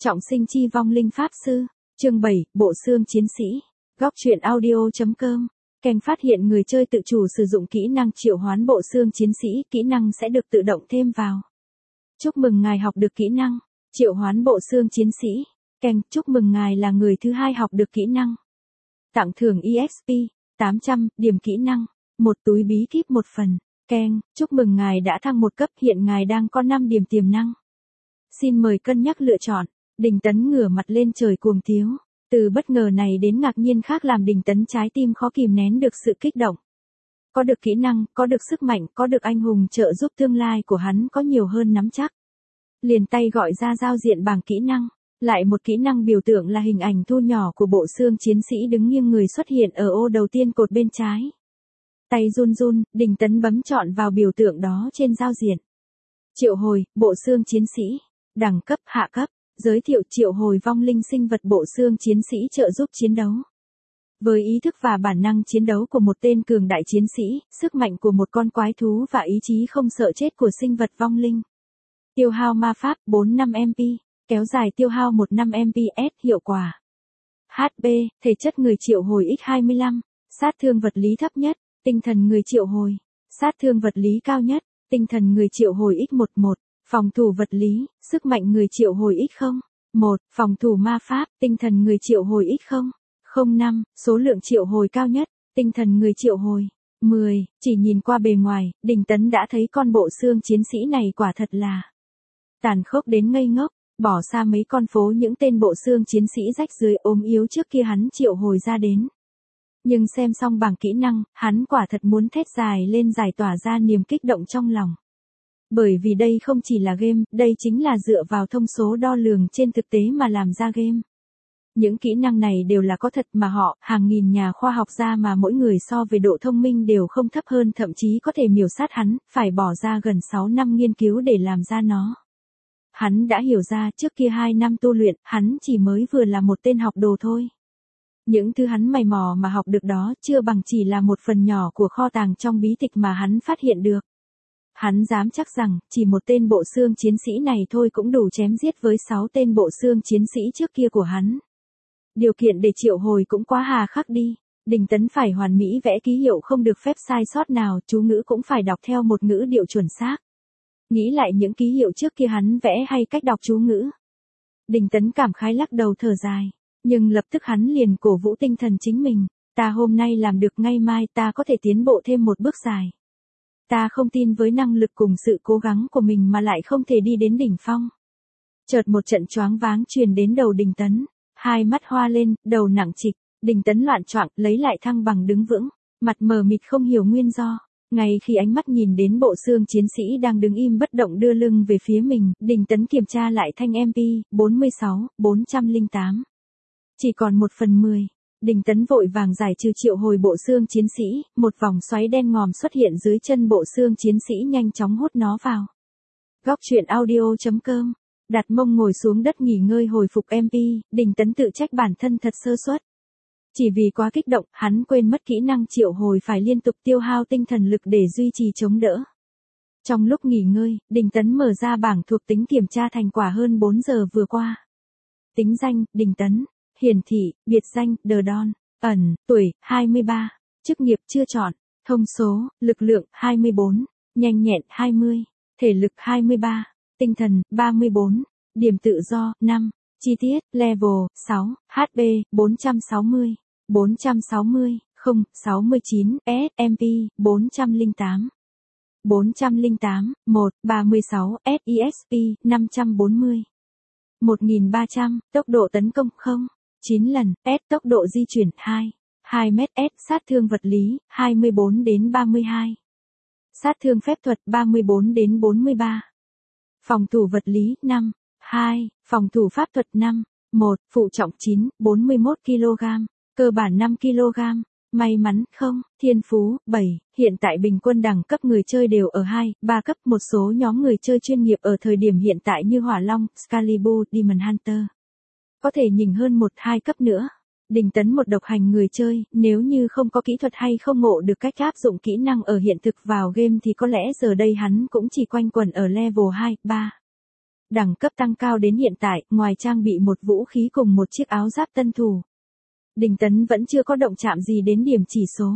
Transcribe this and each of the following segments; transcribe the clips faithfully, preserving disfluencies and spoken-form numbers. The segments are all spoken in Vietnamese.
Trọng sinh chi vong linh pháp sư, chương bảy, bộ xương chiến sĩ. Góc truyện audio.com. Kênh phát hiện người chơi tự chủ sử dụng kỹ năng triệu hoán bộ xương chiến sĩ, kỹ năng sẽ được tự động thêm vào. Chúc mừng ngài học được kỹ năng triệu hoán bộ xương chiến sĩ. Kênh, chúc mừng ngài là người thứ hai học được kỹ năng. Tặng thưởng e ích pê tám trăm, điểm kỹ năng, một túi bí kíp một phần. Kênh, chúc mừng ngài đã thăng một cấp, hiện ngài đang có năm điểm tiềm năng. Xin mời cân nhắc lựa chọn. Đình Tấn ngửa mặt lên trời cuồng tiếu. Từ bất ngờ này đến ngạc nhiên khác làm Đình Tấn trái tim khó kìm nén được sự kích động. Có được kỹ năng, có được sức mạnh, có được anh hùng trợ giúp, tương lai của hắn có nhiều hơn nắm chắc. Liền tay gọi ra giao diện bảng kỹ năng. Lại một kỹ năng biểu tượng là hình ảnh thu nhỏ của bộ xương chiến sĩ đứng nghiêng người xuất hiện ở ô đầu tiên cột bên trái. Tay run run, Đình Tấn bấm chọn vào biểu tượng đó trên giao diện. Triệu hồi, bộ xương chiến sĩ. Đẳng cấp, hạ cấp. Giới thiệu triệu hồi vong linh sinh vật bộ xương chiến sĩ trợ giúp chiến đấu. Với ý thức và bản năng chiến đấu của một tên cường đại chiến sĩ, sức mạnh của một con quái thú và ý chí không sợ chết của sinh vật vong linh. Tiêu hao ma pháp bốn mươi lăm em pê, kéo dài tiêu hao mười lăm em pê s, hiệu quả. hát pê, thể chất người triệu hồi x hai mươi lăm, sát thương vật lý thấp nhất, tinh thần người triệu hồi, sát thương vật lý cao nhất, tinh thần người triệu hồi x mười một. Phòng thủ vật lý, sức mạnh người triệu hồi x không một, phòng thủ ma pháp, tinh thần người triệu hồi x không không năm, số lượng triệu hồi cao nhất, tinh thần người triệu hồi mười. Chỉ nhìn qua bề ngoài, Đình Tấn đã thấy con bộ xương chiến sĩ này quả thật là tàn khốc đến ngây ngốc, bỏ xa mấy con phố những tên bộ xương chiến sĩ rách rưới ốm yếu trước kia hắn triệu hồi ra đến. Nhưng xem xong bảng kỹ năng, hắn quả thật muốn thét dài lên giải tỏa ra niềm kích động trong lòng. Bởi vì đây không chỉ là game, đây chính là dựa vào thông số đo lường trên thực tế mà làm ra game. Những kỹ năng này đều là có thật mà họ, hàng nghìn nhà khoa học ra mà mỗi người so về độ thông minh đều không thấp hơn, thậm chí có thể miểu sát hắn, phải bỏ ra gần sáu năm nghiên cứu để làm ra nó. Hắn đã hiểu ra trước kia hai năm tu luyện, hắn chỉ mới vừa là một tên học đồ thôi. Những thứ hắn mày mò mà học được đó chưa bằng chỉ là một phần nhỏ của kho tàng trong bí tịch mà hắn phát hiện được. Hắn dám chắc rằng, chỉ một tên bộ xương chiến sĩ này thôi cũng đủ chém giết với sáu tên bộ xương chiến sĩ trước kia của hắn. Điều kiện để triệu hồi cũng quá hà khắc đi. Đình Tấn phải hoàn mỹ vẽ ký hiệu không được phép sai sót nào, chú ngữ cũng phải đọc theo một ngữ điệu chuẩn xác. Nghĩ lại những ký hiệu trước kia hắn vẽ hay cách đọc chú ngữ. Đình Tấn cảm khái lắc đầu thở dài. Nhưng lập tức hắn liền cổ vũ tinh thần chính mình. Ta hôm nay làm được, ngày mai ta có thể tiến bộ thêm một bước dài. Ta không tin với năng lực cùng sự cố gắng của mình mà lại không thể đi đến đỉnh phong. Chợt một trận choáng váng truyền đến đầu Đình Tấn. Hai mắt hoa lên, đầu nặng trịch. Đình Tấn loạn choạng, lấy lại thăng bằng đứng vững. Mặt mờ mịt không hiểu nguyên do. Ngay khi ánh mắt nhìn đến bộ xương chiến sĩ đang đứng im bất động đưa lưng về phía mình, Đình Tấn kiểm tra lại thanh em pê, bốn mươi sáu, bốn trăm lẻ tám. Chỉ còn một phần mười. Đình Tấn vội vàng giải trừ triệu hồi bộ xương chiến sĩ, một vòng xoáy đen ngòm xuất hiện dưới chân bộ xương chiến sĩ nhanh chóng hút nó vào. Góc truyện audio.com. Đặt mông ngồi xuống đất nghỉ ngơi hồi phục em pê, Đình Tấn tự trách bản thân thật sơ suất. Chỉ vì quá kích động, hắn quên mất kỹ năng triệu hồi phải liên tục tiêu hao tinh thần lực để duy trì chống đỡ. Trong lúc nghỉ ngơi, Đình Tấn mở ra bảng thuộc tính kiểm tra thành quả hơn bốn giờ vừa qua. Tính danh, Đình Tấn. Hiển thị, biệt danh, The Don. Ẩn, tuổi, hai mươi ba. Chức nghiệp chưa chọn. Thông số, lực lượng, hai mươi bốn. Nhanh nhẹn, hai mươi. Thể lực, hai mươi ba. Tinh thần, ba mươi bốn. Điểm tự do, năm. Chi tiết, level, sáu. hát pê, bốn trăm sáu mươi. bốn trăm sáu mươi, không, sáu mươi chín. S, em pê, bốn trăm lẻ tám. bốn trăm lẻ tám, một, ba mươi sáu. S, e ích pê, năm trăm bốn mươi. một nghìn ba trăm. Tốc độ tấn công, không. chín lần, S, tốc độ di chuyển, hai. hai mét S, sát thương vật lý, hai mươi bốn đến ba mươi hai. Sát thương phép thuật, ba mươi bốn đến bốn mươi ba. Phòng thủ vật lý, năm. hai. Phòng thủ pháp thuật, năm. một. Phụ trọng chín, bốn mươi mốt ki lô gam. Cơ bản năm ki lô gam. May mắn, không. Thiên phú, bảy. Hiện tại bình quân đẳng cấp người chơi đều ở hai, ba cấp. Một số nhóm người chơi chuyên nghiệp ở thời điểm hiện tại như Hỏa Long, Excalibur, Demon Hunter. Có thể nhỉnh hơn một hai cấp nữa. Đình Tấn một độc hành người chơi, nếu như không có kỹ thuật hay không ngộ được cách áp dụng kỹ năng ở hiện thực vào game thì có lẽ giờ đây hắn cũng chỉ quanh quẩn ở level hai, ba. Đẳng cấp tăng cao đến hiện tại, ngoài trang bị một vũ khí cùng một chiếc áo giáp tân thủ, Đình Tấn vẫn chưa có động chạm gì đến điểm chỉ số.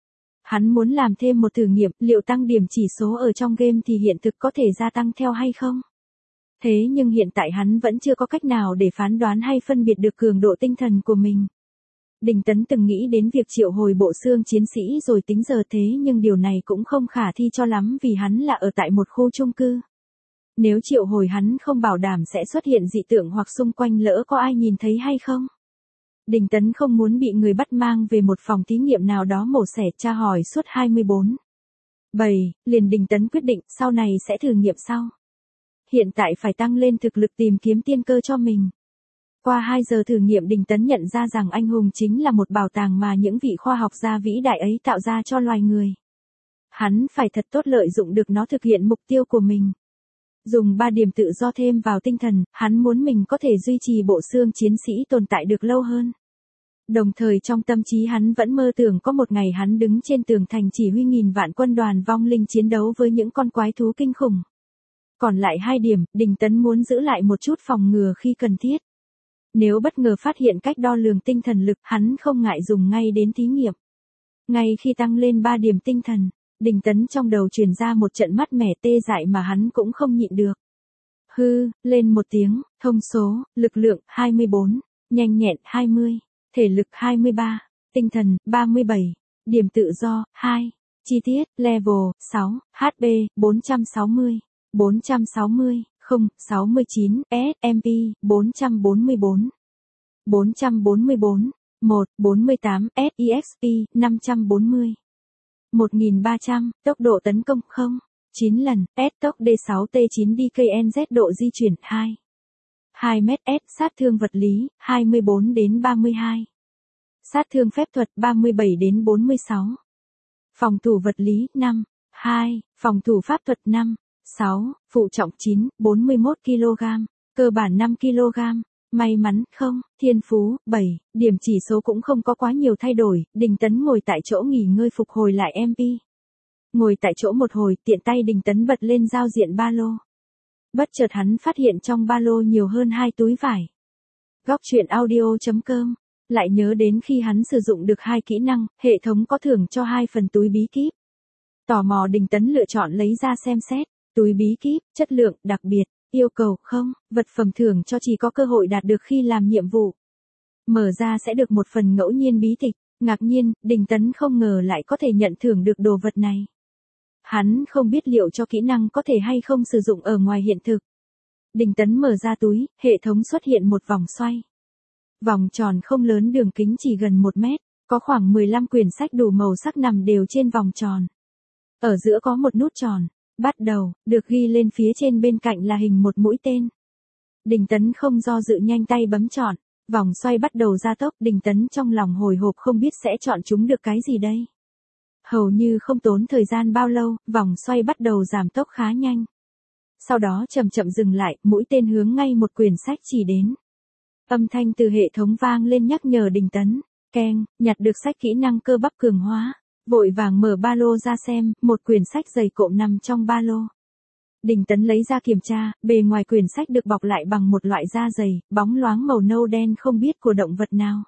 Hắn muốn làm thêm một thử nghiệm, liệu tăng điểm chỉ số ở trong game thì hiện thực có thể gia tăng theo hay không? Thế nhưng hiện tại hắn vẫn chưa có cách nào để phán đoán hay phân biệt được cường độ tinh thần của mình. Đình Tấn từng nghĩ đến việc triệu hồi bộ xương chiến sĩ rồi tính giờ thế nhưng điều này cũng không khả thi cho lắm vì hắn là ở tại một khu chung cư. Nếu triệu hồi hắn không bảo đảm sẽ xuất hiện dị tượng hoặc xung quanh lỡ có ai nhìn thấy hay không. Đình Tấn không muốn bị người bắt mang về một phòng thí nghiệm nào đó mổ xẻ tra hỏi suốt hai mươi bốn bảy, liền Đình Tấn quyết định sau này sẽ thử nghiệm sau. Hiện tại phải tăng lên thực lực tìm kiếm tiên cơ cho mình. Qua hai giờ thử nghiệm Đình Tấn nhận ra rằng anh hùng chính là một bảo tàng mà những vị khoa học gia vĩ đại ấy tạo ra cho loài người. Hắn phải thật tốt lợi dụng được nó thực hiện mục tiêu của mình. Dùng ba điểm tự do thêm vào tinh thần, hắn muốn mình có thể duy trì bộ xương chiến sĩ tồn tại được lâu hơn. Đồng thời trong tâm trí hắn vẫn mơ tưởng có một ngày hắn đứng trên tường thành chỉ huy nghìn vạn quân đoàn vong linh chiến đấu với những con quái thú kinh khủng. Còn lại hai điểm, Đình Tấn muốn giữ lại một chút phòng ngừa khi cần thiết. Nếu bất ngờ phát hiện cách đo lường tinh thần lực, hắn không ngại dùng ngay đến thí nghiệm. Ngay khi tăng lên ba điểm tinh thần, Đình Tấn trong đầu truyền ra một trận mát mẻ tê dại mà hắn cũng không nhịn được. Hư, lên một tiếng, thông số, lực lượng hai mươi bốn, nhanh nhẹn hai mươi, thể lực hai mươi ba, tinh thần ba mươi bảy, điểm tự do hai, chi tiết, level sáu, hát pê bốn trăm sáu mươi, bốn trăm sáu mươi, không, sáu mươi chín, S, em pê bốn trăm bốn mươi bốn, bốn trăm bốn mươi bốn, một, bốn mươi tám, S, e ích pê năm trăm bốn mươi. một nghìn ba trăm, tốc độ tấn công không, chín lần, S tốc D sáu T chín D K N Z độ di chuyển hai. hai mét S sát thương vật lý, hai mươi bốn đến ba mươi hai. Sát thương phép thuật ba mươi bảy đến bốn mươi sáu. Phòng thủ vật lý năm, hai, phòng thủ pháp thuật năm, sáu, phụ trọng chín, bốn mươi mốt ki lô gam, cơ bản năm ki lô gam. May mắn không, thiên phú bảy, điểm chỉ số cũng không có quá nhiều thay đổi, Đình Tấn ngồi tại chỗ nghỉ ngơi phục hồi lại em pê. Ngồi tại chỗ một hồi, tiện tay Đình Tấn bật lên giao diện ba lô. Bất chợt hắn phát hiện trong ba lô nhiều hơn hai túi vải. Góc truyện audio chấm com, lại nhớ đến khi hắn sử dụng được hai kỹ năng, hệ thống có thưởng cho hai phần túi bí kíp. Tò mò Đình Tấn lựa chọn lấy ra xem xét, túi bí kíp, chất lượng, đặc biệt. Yêu cầu không, vật phẩm thưởng cho chỉ có cơ hội đạt được khi làm nhiệm vụ. Mở ra sẽ được một phần ngẫu nhiên bí tịch, ngạc nhiên, Đình Tấn không ngờ lại có thể nhận thưởng được đồ vật này. Hắn không biết liệu cho kỹ năng có thể hay không sử dụng ở ngoài hiện thực. Đình Tấn mở ra túi, hệ thống xuất hiện một vòng xoay. Vòng tròn không lớn đường kính chỉ gần một mét, có khoảng mười lăm quyển sách đủ màu sắc nằm đều trên vòng tròn. Ở giữa có một nút tròn. Bắt đầu, được ghi lên phía trên bên cạnh là hình một mũi tên. Đình Tấn không do dự nhanh tay bấm chọn, vòng xoay bắt đầu gia tốc, Đình Tấn trong lòng hồi hộp không biết sẽ chọn chúng được cái gì đây. Hầu như không tốn thời gian bao lâu, vòng xoay bắt đầu giảm tốc khá nhanh. Sau đó chậm chậm dừng lại, mũi tên hướng ngay một quyển sách chỉ đến. Âm thanh từ hệ thống vang lên nhắc nhở Đình Tấn, keng, nhặt được sách kỹ năng cơ bắp cường hóa. Vội vàng mở ba lô ra xem, một quyển sách dày cộm nằm trong ba lô. Đình Tấn lấy ra kiểm tra, bề ngoài quyển sách được bọc lại bằng một loại da dày, bóng loáng màu nâu đen không biết của động vật nào.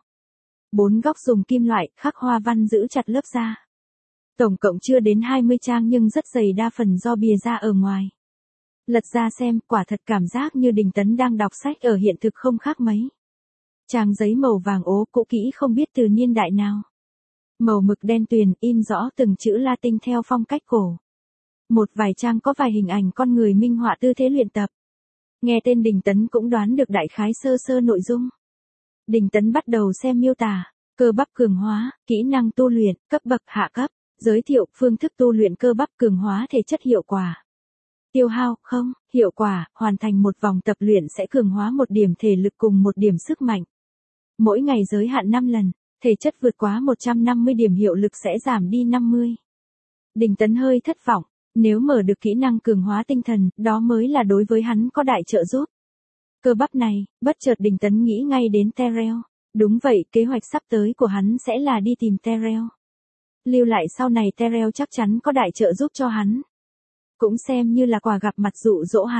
Bốn góc dùng kim loại, khắc hoa văn giữ chặt lớp da. Tổng cộng chưa đến hai mươi trang nhưng rất dày đa phần do bìa da ở ngoài. Lật ra xem, quả thật cảm giác như Đình Tấn đang đọc sách ở hiện thực không khác mấy. Trang giấy màu vàng ố cũ kỹ không biết từ niên đại nào. Màu mực đen tuyền, in rõ từng chữ Latin theo phong cách cổ. Một vài trang có vài hình ảnh con người minh họa tư thế luyện tập. Nghe tên Đình Tấn cũng đoán được đại khái sơ sơ nội dung. Đình Tấn bắt đầu xem miêu tả, cơ bắp cường hóa, kỹ năng tu luyện, cấp bậc hạ cấp, giới thiệu phương thức tu luyện cơ bắp cường hóa thể chất hiệu quả. Tiêu hao, không, hiệu quả, hoàn thành một vòng tập luyện sẽ cường hóa một điểm thể lực cùng một điểm sức mạnh. Mỗi ngày giới hạn năm lần. Thể chất vượt quá một trăm năm mươi điểm hiệu lực sẽ giảm đi năm mươi. Đình Tấn hơi thất vọng, nếu mở được kỹ năng cường hóa tinh thần, đó mới là đối với hắn có đại trợ giúp. Cơ bắp này, bất chợt Đình Tấn nghĩ ngay đến Terrell. Đúng vậy, kế hoạch sắp tới của hắn sẽ là đi tìm Terrell. Lưu lại sau này Terrell chắc chắn có đại trợ giúp cho hắn. Cũng xem như là quà gặp mặt dụ dỗ hắn.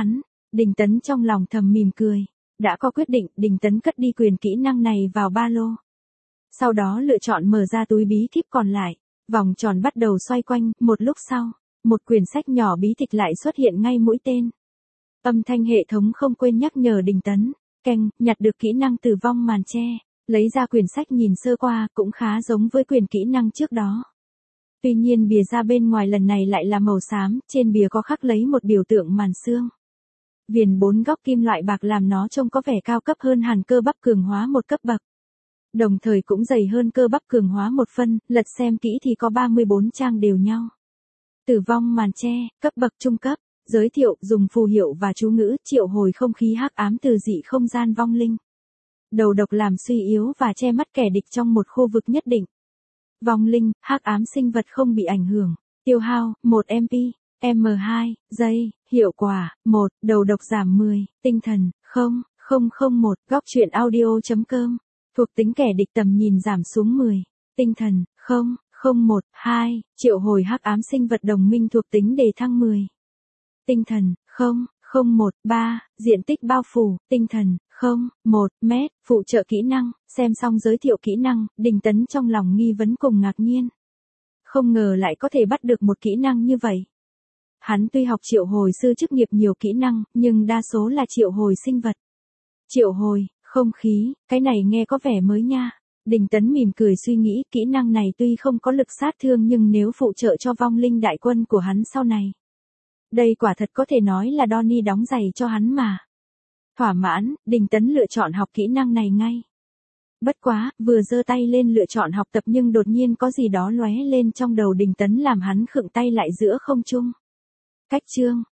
Đình Tấn trong lòng thầm mỉm cười. Đã có quyết định, Đình Tấn cất đi quyền kỹ năng này vào ba lô. Sau đó lựa chọn mở ra túi bí kíp còn lại. Vòng tròn bắt đầu xoay quanh, một lúc sau, một quyển sách nhỏ bí tịch lại xuất hiện ngay mũi tên. Âm thanh hệ thống không quên nhắc nhở Đình Tấn. Keng, nhặt được kỹ năng tử vong màn che. Lấy ra quyển sách nhìn sơ qua cũng khá giống với quyển kỹ năng trước đó. Tuy nhiên bìa da bên ngoài lần này lại là màu xám, trên bìa có khắc lấy một biểu tượng màn xương. Viền bốn góc kim loại bạc làm nó trông có vẻ cao cấp hơn hẳn cơ bắp cường hóa một cấp bậc. Đồng thời cũng dày hơn cơ bắp cường hóa một phân, lật xem kỹ thì có ba mươi bốn trang đều nhau. Tử vong màn che, cấp bậc trung cấp, giới thiệu dùng phù hiệu và chú ngữ triệu hồi không khí hắc ám từ dị không gian vong linh. Đầu độc làm suy yếu và che mắt kẻ địch trong một khu vực nhất định. Vong linh, hắc ám sinh vật không bị ảnh hưởng. Tiêu hao, một em pê, M hai, giây, hiệu quả, một, đầu độc giảm mười, tinh thần, không, không không một, góc truyện audio chấm com. Thuộc tính kẻ địch tầm nhìn giảm xuống mười, tinh thần, không, không một, hai, triệu hồi hắc ám sinh vật đồng minh thuộc tính đề thăng mười. Tinh thần, không, không một, ba, diện tích bao phủ, tinh thần, không, một, mét, phụ trợ kỹ năng, xem xong giới thiệu kỹ năng, Đình Tấn trong lòng nghi vấn cùng ngạc nhiên. Không ngờ lại có thể bắt được một kỹ năng như vậy. Hắn tuy học triệu hồi sư chức nghiệp nhiều kỹ năng, nhưng đa số là triệu hồi sinh vật. Triệu hồi, không khí, cái này nghe có vẻ mới nha. Đình Tấn mỉm cười suy nghĩ kỹ năng này tuy không có lực sát thương nhưng nếu phụ trợ cho vong linh đại quân của hắn sau này. Đây quả thật có thể nói là Donnie đóng giày cho hắn mà. Thỏa mãn, Đình Tấn lựa chọn học kỹ năng này ngay. Bất quá, vừa giơ tay lên lựa chọn học tập nhưng đột nhiên có gì đó lóe lên trong đầu Đình Tấn làm hắn khựng tay lại giữa không trung. Cách chương,